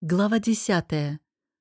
Глава 10.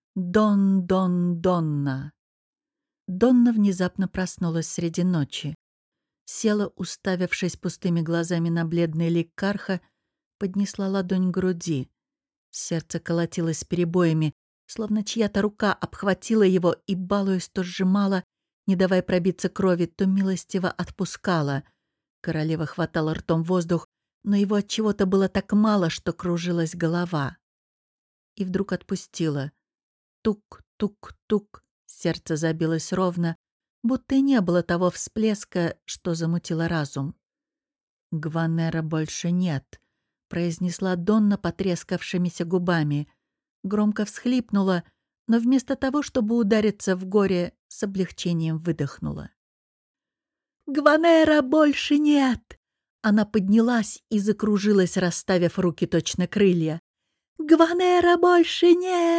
Донна. Донна внезапно проснулась среди ночи. Села, уставившись пустыми глазами на бледный лик Карха, поднесла ладонь к груди. Сердце колотилось перебоями, словно чья-то рука обхватила его и, балуясь, то сжимала, не давая пробиться крови, то милостиво отпускала. Королева хватала ртом воздух, но его от чего-то было так мало, что кружилась голова. И вдруг отпустила. Тук-тук-тук. Сердце забилось ровно, будто и не было того всплеска, что замутило разум. «Гванера больше нет», — произнесла Донна потрескавшимися губами. Громко всхлипнула, но вместо того, чтобы удариться в горе, с облегчением выдохнула. «Гванера больше нет!» Она поднялась и закружилась, расставив руки точно крылья. «Гванера больше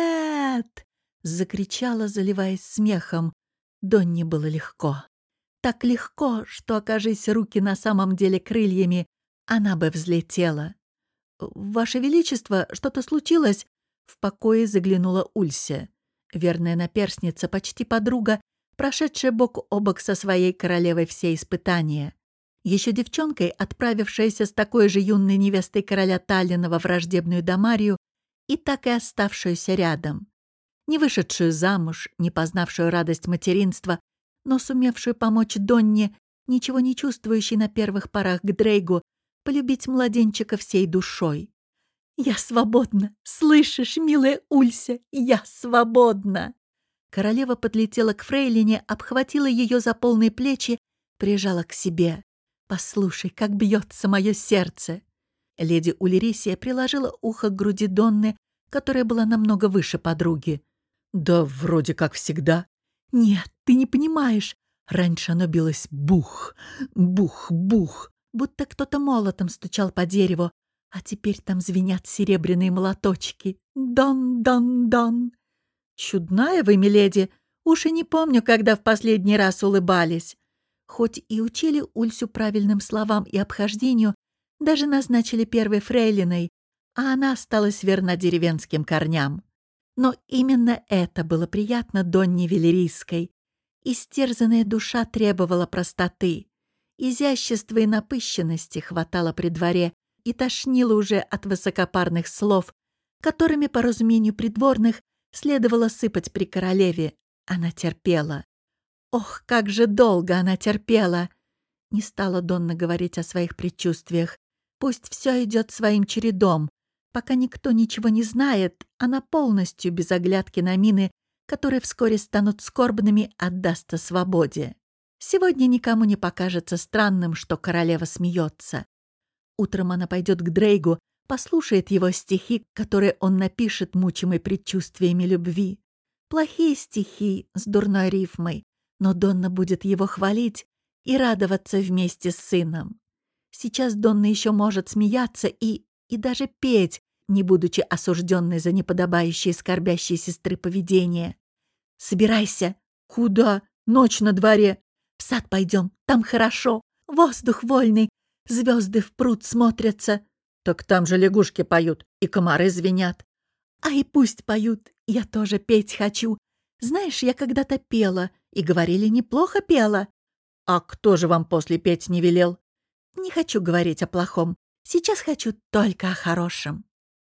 нет!» — закричала, заливаясь смехом. Донне было легко. Так легко, что, окажись руки на самом деле крыльями, она бы взлетела. «Ваше Величество, что-то случилось?» В покое заглянула Улься. Верная наперсница, почти подруга, прошедшая бок о бок со своей королевой все испытания. Еще девчонкой, отправившаяся с такой же юной невестой короля Таллина во враждебную Дамарию, и так и оставшуюся рядом. Не вышедшую замуж, не познавшую радость материнства, но сумевшую помочь Донне, ничего не чувствующей на первых порах к Дрейгу, полюбить младенчика всей душой. «Я свободна! Слышишь, милая Улься, я свободна!» Королева подлетела к фрейлине, обхватила ее за полные плечи, прижала к себе. «Послушай, как бьется мое сердце!» Леди Ульрисия приложила ухо к груди Донны, которая была намного выше подруги. «Да вроде как всегда». «Нет, ты не понимаешь. Раньше оно билось бух, бух, бух, будто кто-то молотом стучал по дереву, а теперь там звенят серебряные молоточки. Дон-дон-дон». «Чудная вы, миледи. Уж и не помню, когда в последний раз улыбались». Хоть и учили Ульсю правильным словам и обхождению, даже назначили первой фрейлиной, а она осталась верна деревенским корням. Но именно это было приятно Донне Велерийской. Истерзанная душа требовала простоты. Изящества и напыщенности хватало при дворе и тошнило уже от высокопарных слов, которыми, по разумению придворных, следовало сыпать при королеве. Она терпела. Ох, как же долго она терпела! Не стала Донна говорить о своих предчувствиях. Пусть все идет своим чередом. Пока никто ничего не знает, она полностью, без оглядки на мины, которые вскоре станут скорбными, отдастся свободе. Сегодня никому не покажется странным, что королева смеется. Утром она пойдет к Дрейгу, послушает его стихи, которые он напишет, мучимый предчувствиями любви. Плохие стихи с дурной рифмой, но Донна будет его хвалить и радоваться вместе с сыном. Сейчас Донна еще может смеяться и даже петь, не будучи осужденной за неподобающее скорбящей сестры поведение. «Собирайся!» «Куда? Ночь на дворе!» «В сад пойдем, там хорошо, воздух вольный, звезды в пруд смотрятся». «Так там же лягушки поют, и комары звенят». «А и пусть поют, я тоже петь хочу. Знаешь, я когда-то пела, и говорили, неплохо пела». «А кто же вам после петь не велел?» «Не хочу говорить о плохом. Сейчас хочу только о хорошем».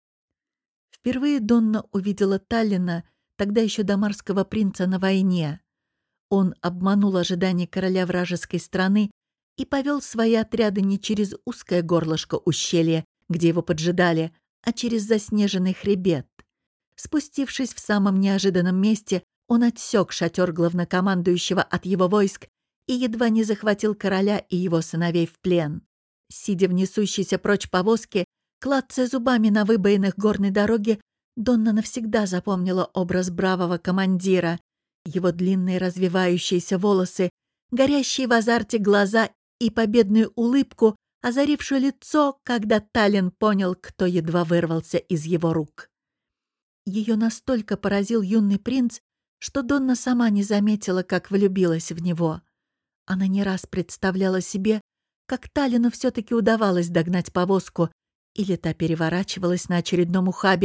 Впервые Донна увидела Таллина, тогда еще дамарского принца, на войне. Он обманул ожидания короля вражеской страны и повел свои отряды не через узкое горлышко ущелья, где его поджидали, а через заснеженный хребет. Спустившись в самом неожиданном месте, он отсек шатер главнокомандующего от его войск и едва не захватил короля и его сыновей в плен. Сидя в несущейся прочь повозке, клацая зубами на выбоинах горной дороги, Донна навсегда запомнила образ бравого командира, его длинные развивающиеся волосы, горящие в азарте глаза и победную улыбку, озарившую лицо, когда Таллин понял, кто едва вырвался из его рук. Ее настолько поразил юный принц, что Донна сама не заметила, как влюбилась в него. Она не раз представляла себе, как Таллину все-таки удавалось догнать повозку, или та переворачивалась на очередном ухабе,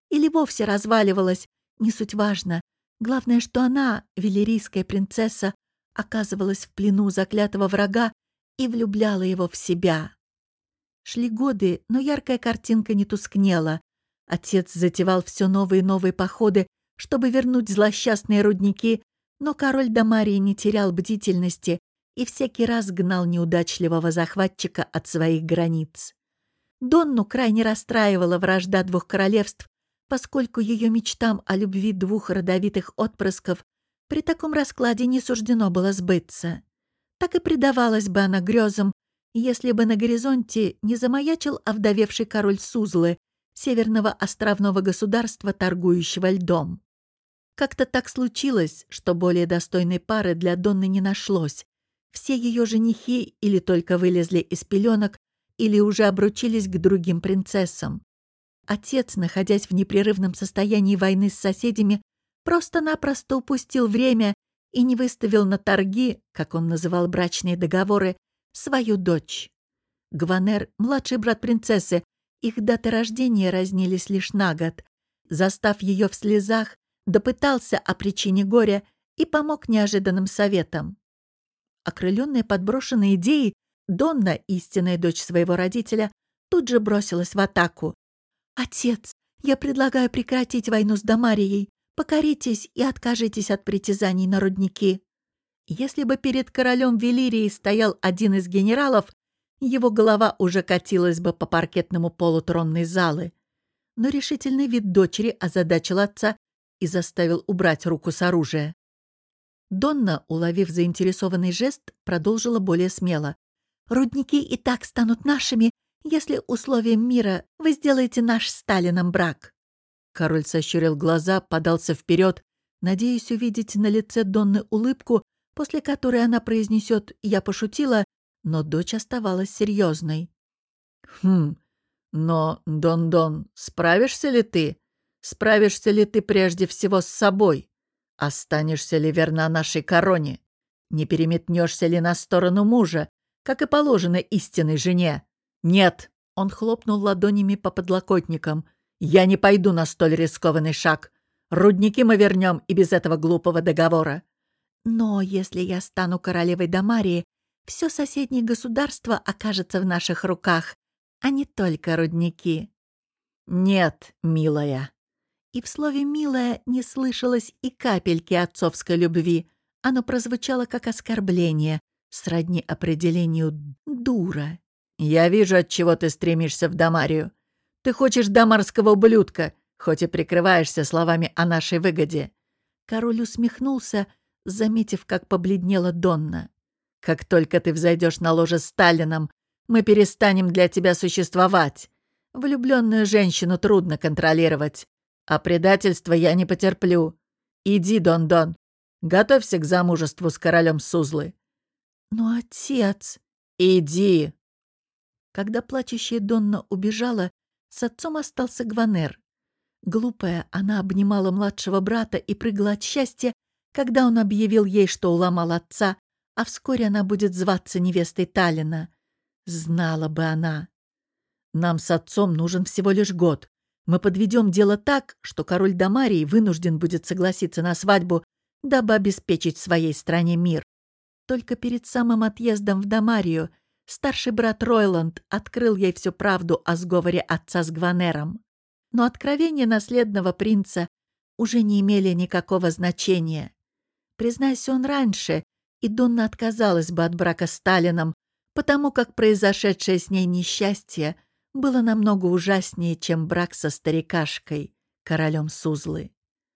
или вовсе разваливалась, не суть важно. Главное, что она, велерийская принцесса, оказывалась в плену заклятого врага и влюбляла его в себя. Шли годы, но яркая картинка не тускнела. Отец затевал все новые и новые походы, чтобы вернуть злосчастные рудники, но король Дамарии не терял бдительности и всякий раз гнал неудачливого захватчика от своих границ. Донну крайне расстраивала вражда двух королевств, поскольку ее мечтам о любви двух родовитых отпрысков при таком раскладе не суждено было сбыться. Так и предавалась бы она грезам, если бы на горизонте не замаячил овдовевший король Сузлы, северного островного государства, торгующего льдом. Как-то так случилось, что более достойной пары для Донны не нашлось. Все ее женихи или только вылезли из пеленок, или уже обручились к другим принцессам. Отец, находясь в непрерывном состоянии войны с соседями, просто-напросто упустил время и не выставил на торги, как он называл брачные договоры, свою дочь. Гванер, младший брат принцессы, их даты рождения разнились лишь на год. Застав ее в слезах, допытался о причине горя и помог неожиданным советом. Окрыленная подброшенной идеей, Донна, истинная дочь своего родителя, тут же бросилась в атаку. «Отец, я предлагаю прекратить войну с Дамарией. Покоритесь и откажитесь от притязаний на рудники». Если бы перед королем Велирии стоял один из генералов, его голова уже катилась бы по паркетному полу тронной залы. Но решительный вид дочери озадачил отца и заставил убрать руку с оружия. Донна, уловив заинтересованный жест, продолжила более смело. «Рудники и так станут нашими, если условием мира вы сделаете наш с Сталином брак». Король сощурил глаза, подался вперед, надеясь увидеть на лице Донны улыбку, после которой она произнесет «я пошутила», но дочь оставалась серьезной. Но, Дон-Дон, справишься ли ты? Справишься ли ты прежде всего с собой? Останешься ли верна нашей короне? Не переметнешься ли на сторону мужа, как и положено истинной жене? Нет, он хлопнул ладонями по подлокотникам. Я не пойду на столь рискованный шаг. Рудники мы вернем и без этого глупого договора. Но если я стану королевой Дамарии, все соседнее государство окажется в наших руках, а не только рудники. Нет, милая. И в слове «милая» не слышалось и капельки отцовской любви. Оно прозвучало как оскорбление, сродни определению «дура». Я вижу, от чего ты стремишься в Дамарию. Ты хочешь дамарского ублюдка, хоть и прикрываешься словами о нашей выгоде. Король усмехнулся, заметив, как побледнела Донна. «Как только ты взойдешь на ложе с Сталином, мы перестанем для тебя существовать. Влюбленную женщину трудно контролировать, а предательство я не потерплю. Иди, Дон-Дон, готовься к замужеству с королем Сузлы». «Но отец...» «Иди!» Когда плачущая Донна убежала, с отцом остался Гванер. Глупая, она обнимала младшего брата и прыгала от счастья, когда он объявил ей, что уломал отца, а вскоре она будет зваться невестой Таллина. Знала бы она. Нам с отцом нужен всего лишь год. Мы подведем дело так, что король Дамарии вынужден будет согласиться на свадьбу, дабы обеспечить своей стране мир. Только перед самым отъездом в Дамарию старший брат Ройланд открыл ей всю правду о сговоре отца с Гванером. Но откровения наследного принца уже не имели никакого значения. Признайся он раньше, и Донна отказалась бы от брака с Сталином, потому как произошедшее с ней несчастье было намного ужаснее, чем брак со старикашкой, королем Сузлы.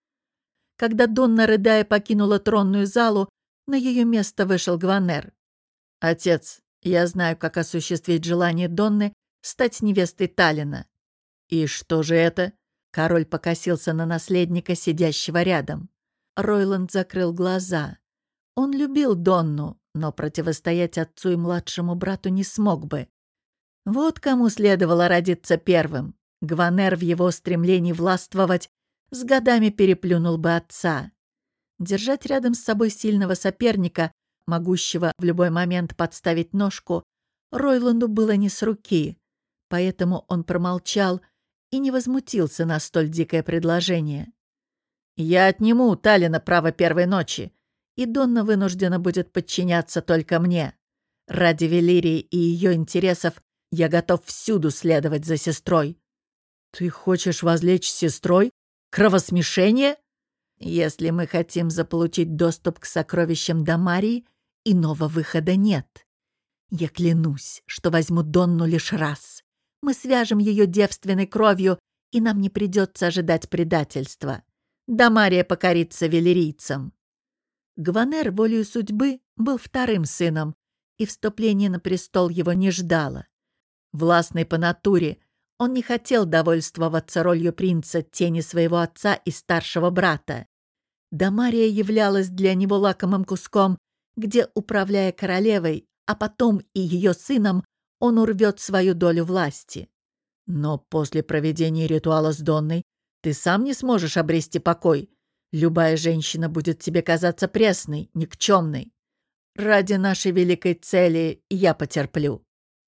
Когда Донна, рыдая, покинула тронную залу, на ее место вышел Гванер. «Отец, я знаю, как осуществить желание Донны стать невестой Таллина». «И что же это?» Король покосился на наследника, сидящего рядом. Ройланд закрыл глаза. Он любил Донну, но противостоять отцу и младшему брату не смог бы. Вот кому следовало родиться первым. Гванер в его стремлении властвовать с годами переплюнул бы отца. Держать рядом с собой сильного соперника, могущего в любой момент подставить ножку, Ройланду было не с руки. Поэтому он промолчал и не возмутился на столь дикое предложение. «Я отниму у Таллина право первой ночи, и Донна вынуждена будет подчиняться только мне. Ради Велирии и ее интересов я готов всюду следовать за сестрой». «Ты хочешь возлечь с сестрой? Кровосмешение?» «Если мы хотим заполучить доступ к сокровищам Дамарии, иного выхода нет. Я клянусь, что возьму Донну лишь раз. Мы свяжем ее девственной кровью, и нам не придется ожидать предательства. Дамария покорится велирийцам». Гванер волею судьбы был вторым сыном, и вступление на престол его не ждало. Властный по натуре, он не хотел довольствоваться ролью принца тени своего отца и старшего брата. Дамария являлась для него лакомым куском, где, управляя королевой, а потом и ее сыном, он урвет свою долю власти. Но после проведения ритуала с Донной ты сам не сможешь обрести покой. Любая женщина будет тебе казаться пресной, никчемной. Ради нашей великой цели я потерплю.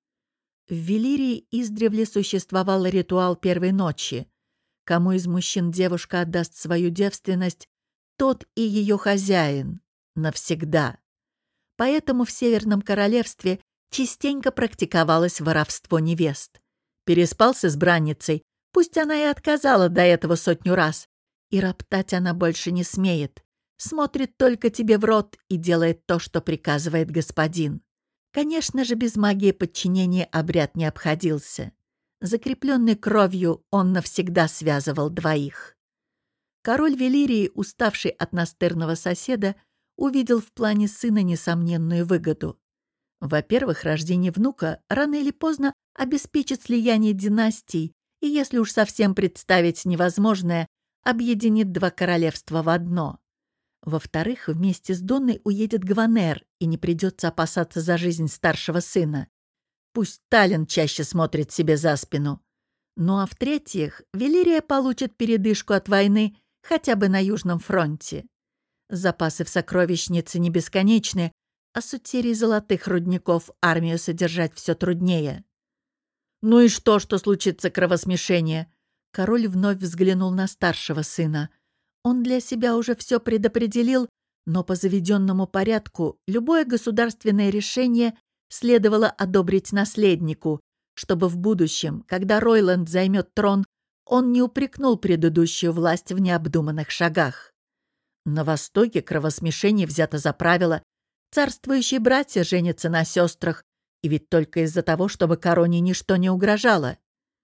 В Велирии издревле существовал ритуал первой ночи. Кому из мужчин девушка отдаст свою девственность, тот и ее хозяин. Навсегда. Поэтому в Северном Королевстве частенько практиковалось воровство невест. Переспал с избранницей, пусть она и отказала до этого 100 раз, и роптать она больше не смеет. Смотрит только тебе в рот и делает то, что приказывает господин. Конечно же, без магии подчинения обряд не обходился. Закрепленный кровью, он навсегда связывал двоих. Король Велирии, уставший от настырного соседа, увидел в плане сына несомненную выгоду. Во-первых, рождение внука рано или поздно обеспечит слияние династий, и если уж совсем представить невозможное, объединит два королевства в одно. Во-вторых, вместе с Донной уедет Гванер, и не придется опасаться за жизнь старшего сына. Пусть Таллин чаще смотрит себе за спину. Ну а в-третьих, Велирия получит передышку от войны хотя бы на Южном фронте. Запасы в сокровищнице не бесконечны, а с утерей золотых рудников армию содержать все труднее. «Ну и что случится кровосмешение?» Король вновь взглянул на старшего сына. Он для себя уже все предопределил, но по заведенному порядку любое государственное решение следовало одобрить наследнику, чтобы в будущем, когда Ройланд займет трон, он не упрекнул предыдущую власть в необдуманных шагах. На Востоке кровосмешение взято за правило. Царствующие братья женятся на сестрах, и ведь только из-за того, чтобы короне ничто не угрожало.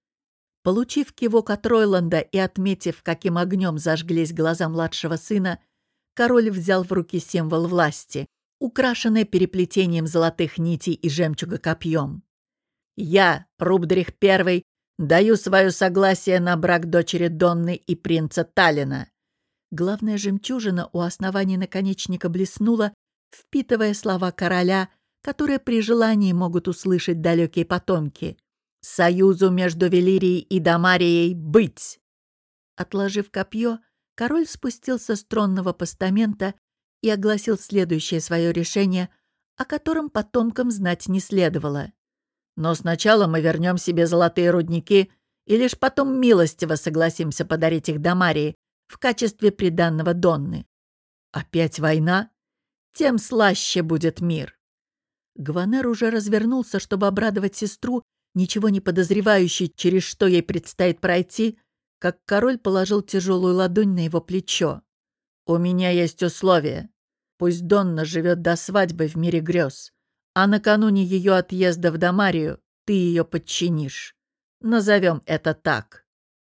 Получив кивок от Ройланда и отметив, каким огнем зажглись глаза младшего сына, король взял в руки символ власти, украшенный переплетением золотых нитей и жемчуга копьем. «Я, Рубдрих I, даю свое согласие на брак дочери Донны и принца Таллина». Главная жемчужина у основания наконечника блеснула, впитывая слова короля, которые при желании могут услышать далекие потомки. «Союзу между Велирией и Дамарией быть!» Отложив копье, король спустился с тронного постамента и огласил следующее свое решение, о котором потомкам знать не следовало. «Но сначала мы вернем себе золотые рудники и лишь потом милостиво согласимся подарить их Дамарии в качестве приданного Донны. Опять война? Тем слаще будет мир». Гванер уже развернулся, чтобы обрадовать сестру, ничего не подозревающей, через что ей предстоит пройти, как король положил тяжелую ладонь на его плечо. «У меня есть условие. Пусть Донна живет до свадьбы в мире грез, а накануне ее отъезда в Дамарию ты ее подчинишь. Назовем это так».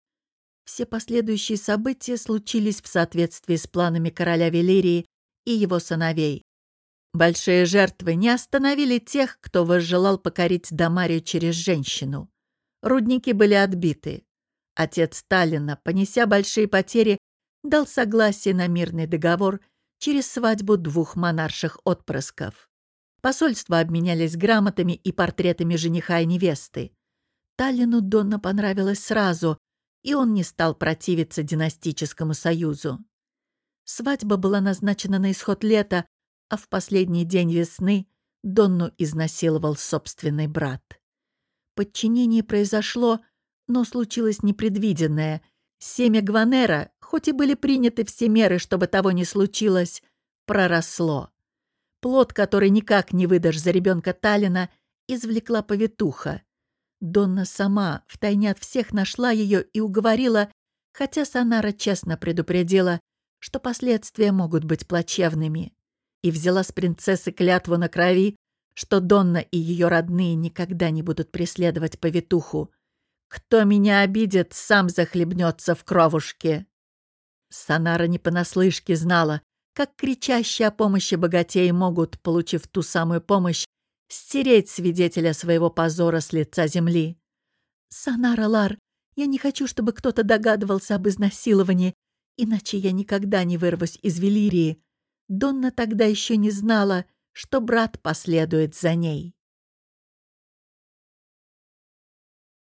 Все последующие события случились в соответствии с планами короля Велирии и его сыновей. Большие жертвы не остановили тех, кто возжелал покорить Дамарию через женщину. Рудники были отбиты. Отец Таллина, понеся большие потери, дал согласие на мирный договор через свадьбу двух монарших отпрысков. Посольства обменялись грамотами и портретами жениха и невесты. Таллину Донна понравилась сразу, и он не стал противиться династическому союзу. Свадьба была назначена на исход лета, а в последний день весны Донну изнасиловал собственный брат. Подчинение произошло, Но случилось непредвиденное. Семя Гванера, хоть и были приняты все меры, чтобы того не случилось, проросло. Плод, который никак не выдашь за ребенка Таллина, извлекла повитуха. Донна сама втайне от всех нашла ее и уговорила, хотя Санара честно предупредила, что последствия могут быть плачевными, и взяла с принцессы клятву на крови, что Донна и ее родные никогда не будут преследовать повитуху. «Кто меня обидит, сам захлебнется в кровушке». Санара не понаслышке знала, как кричащие о помощи богатеи могут, получив ту самую помощь, стереть свидетеля своего позора с лица земли. «Санара Лар, я не хочу, чтобы кто-то догадывался об изнасиловании, иначе я никогда не вырвусь из Велирии». Донна тогда еще не знала, что брат последует за ней.